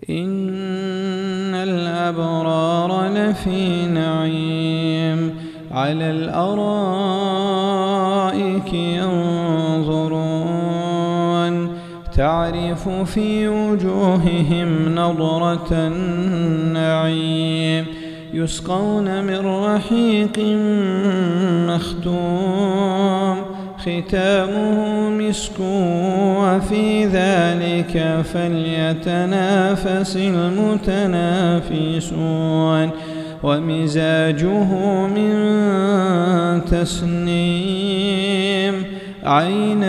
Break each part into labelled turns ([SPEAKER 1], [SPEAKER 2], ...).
[SPEAKER 1] إن الأبرار لفي نعيم على الأرائك ينظرون تعرف في وجوههم نضرة النعيم يسقون من رحيق مختوم ختامه مسك وفي ذلك فليتنافس المتنافسون ومزاجه من تسنيم عينا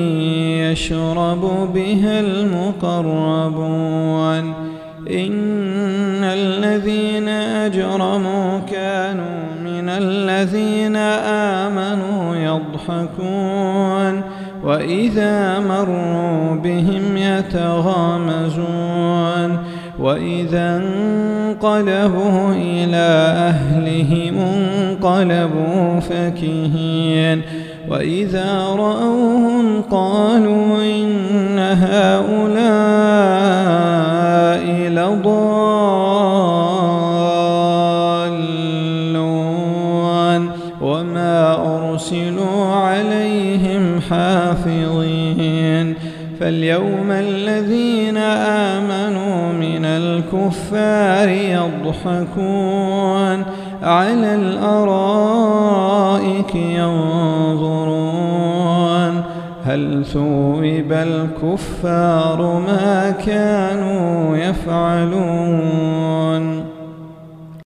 [SPEAKER 1] يشرب بها المقربون إن الذين أجرموا كانوا من الذين آمنوا يضحكون وإذا مروا بهم يتغامزون وإذا انقلبوا إلى أهلهم انقلبوا فكهين وإذا رأوهم قالوا إن هؤلاء لضالون وما أرسلوا عليهم حافظين فاليوم الذين آمنوا من الكفار يضحكون على الأرائك ينظرون هل ثوب الكفار ما كانوا يفعلون